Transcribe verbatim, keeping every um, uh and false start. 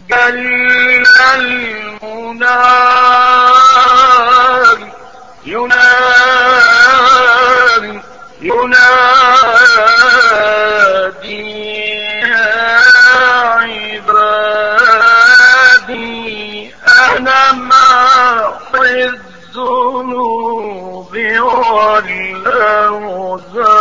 جل المناد ينادي ينادي يا عبادي أنا محو الذنوب والأوزار